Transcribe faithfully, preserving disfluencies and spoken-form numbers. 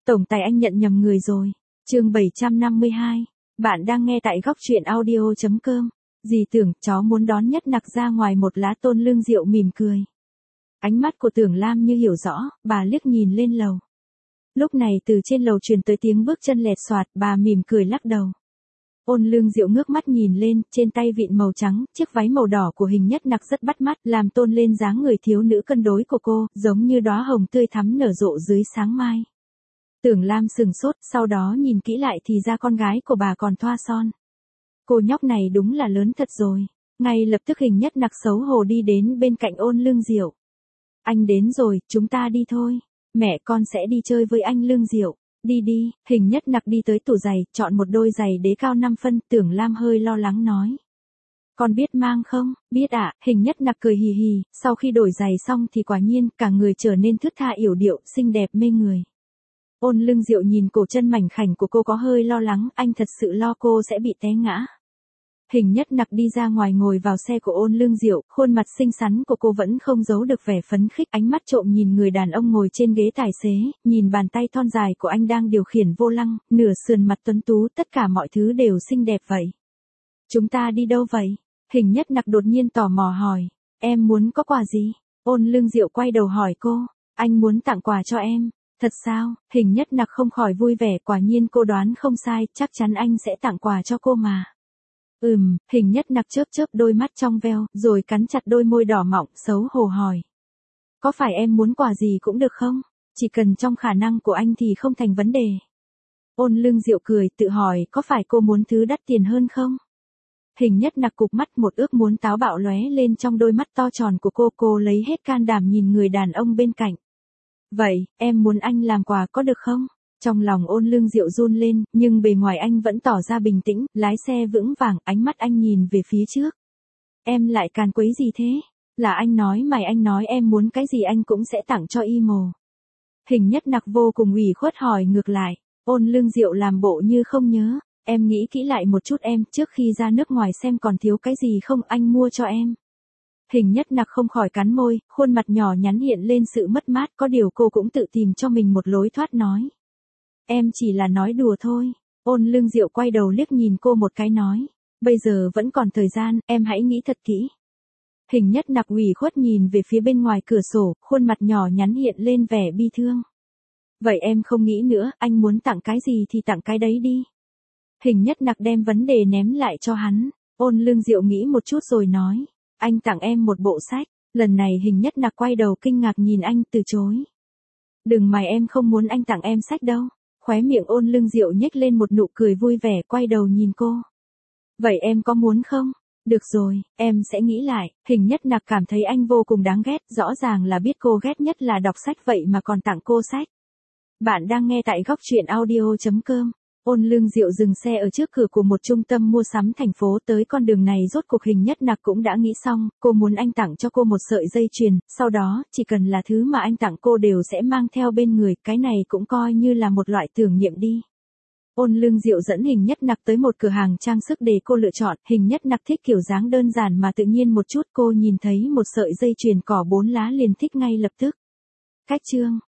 Tổng tài anh nhận nhầm người rồi. Chương bảy trăm năm mươi hai. Bạn đang nghe tại góc truyện audio chấm com. Dì tưởng cháu muốn đón Nhất Nặc ra ngoài một lá. Tôn Lương Diệu mỉm cười. Ánh mắt của Tưởng Lam như hiểu rõ, bà liếc nhìn lên lầu. Lúc này từ trên lầu truyền tới tiếng bước chân lẹt xoạt, bà mỉm cười lắc đầu. Ôn Lương Diệu ngước mắt nhìn lên, trên tay vịn màu trắng, chiếc váy màu đỏ của Hình Nhất Nặc rất bắt mắt, làm tôn lên dáng người thiếu nữ cân đối của cô, giống như đóa hồng tươi thắm nở rộ dưới sáng mai. Tưởng Lam sừng sốt, sau đó nhìn kỹ lại thì ra con gái của bà còn thoa son. Cô nhóc này đúng là lớn thật rồi. Ngay lập tức Hình Nhất Nặc xấu hổ đi đến bên cạnh Ôn Lương Diệu. Anh đến rồi, chúng ta đi thôi. Mẹ con sẽ đi chơi với anh Lương Diệu. Đi đi. Hình Nhất Nặc đi tới tủ giày, chọn một đôi giày đế cao năm phân. Tưởng Lam hơi lo lắng nói. Con biết mang không? Biết ạ. Hình Nhất Nặc cười hì hì, sau khi đổi giày xong thì quả nhiên, cả người trở nên thướt tha yểu điệu, xinh đẹp mê người. Ôn Lương Diệu nhìn cổ chân mảnh khảnh của cô có hơi lo lắng, anh thật sự lo cô sẽ bị té ngã. Hình Nhất Nặc đi ra ngoài ngồi vào xe của Ôn Lương Diệu, khuôn mặt xinh xắn của cô vẫn không giấu được vẻ phấn khích, ánh mắt trộm nhìn người đàn ông ngồi trên ghế tài xế, nhìn bàn tay thon dài của anh đang điều khiển vô lăng, nửa sườn mặt tuấn tú, tất cả mọi thứ đều xinh đẹp vậy. Chúng ta đi đâu vậy? Hình Nhất Nặc đột nhiên tò mò hỏi. Em muốn có quà gì? Ôn Lương Diệu quay đầu hỏi cô. Anh muốn tặng quà cho em. Thật sao? Hình Nhất Nặc không khỏi vui vẻ, quả nhiên cô đoán không sai, chắc chắn anh sẽ tặng quà cho cô mà. Ừm, Hình Nhất Nặc chớp chớp đôi mắt trong veo, rồi cắn chặt đôi môi đỏ mọng, xấu hổ hỏi. Có phải em muốn quà gì cũng được không? Chỉ cần trong khả năng của anh thì không thành vấn đề. Ôn Lương Diệu cười, tự hỏi, có phải cô muốn thứ đắt tiền hơn không? Hình Nhất Nặc cụp mắt, một ước muốn táo bạo lóe lên trong đôi mắt to tròn của cô, cô lấy hết can đảm nhìn người đàn ông bên cạnh. Vậy, em muốn anh làm quà có được không? Trong lòng Ôn Lương Diệu run lên, nhưng bề ngoài anh vẫn tỏ ra bình tĩnh, lái xe vững vàng, ánh mắt anh nhìn về phía trước. Em lại càn quấy gì thế? Là anh nói mày anh nói em muốn cái gì anh cũng sẽ tặng cho y mồ. Hình Nhất Nặc vô cùng ủy khuất hỏi ngược lại. Ôn Lương Diệu làm bộ như không nhớ. Em nghĩ kỹ lại một chút em, trước khi ra nước ngoài xem còn thiếu cái gì không anh mua cho em. Hình Nhất Nặc không khỏi cắn môi, khuôn mặt nhỏ nhắn hiện lên sự mất mát, có điều cô cũng tự tìm cho mình một lối thoát nói. Em chỉ là nói đùa thôi. Ôn Lương Diệu quay đầu liếc nhìn cô một cái nói. Bây giờ vẫn còn thời gian, em hãy nghĩ thật kỹ. Hình Nhất Nặc ủy khuất nhìn về phía bên ngoài cửa sổ, khuôn mặt nhỏ nhắn hiện lên vẻ bi thương. Vậy em không nghĩ nữa, anh muốn tặng cái gì thì tặng cái đấy đi. Hình Nhất Nặc đem vấn đề ném lại cho hắn. Ôn Lương Diệu nghĩ một chút rồi nói. Anh tặng em một bộ sách. Lần này Hình Nhất Nặc quay đầu kinh ngạc nhìn anh, từ chối. Đừng mày, em không muốn anh tặng em sách đâu. Khóe miệng Ôn Lương Diệu nhếch lên một nụ cười vui vẻ, quay đầu nhìn cô. Vậy em có muốn không? Được rồi, em sẽ nghĩ lại. Hình Nhất Nặc cảm thấy anh vô cùng đáng ghét, rõ ràng là biết cô ghét nhất là đọc sách vậy mà còn tặng cô sách. Bạn đang nghe tại góc truyện audio chấm com. Ôn Lương Diệu dừng xe ở trước cửa của một trung tâm mua sắm thành phố, tới con đường này rốt cuộc Hình Nhất Nặc cũng đã nghĩ xong, cô muốn anh tặng cho cô một sợi dây chuyền, sau đó, chỉ cần là thứ mà anh tặng cô đều sẽ mang theo bên người, cái này cũng coi như là một loại tưởng niệm đi. Ôn Lương Diệu dẫn Hình Nhất Nặc tới một cửa hàng trang sức để cô lựa chọn, Hình Nhất Nặc thích kiểu dáng đơn giản mà tự nhiên một chút, cô nhìn thấy một sợi dây chuyền cỏ bốn lá liền thích ngay lập tức. Cách chương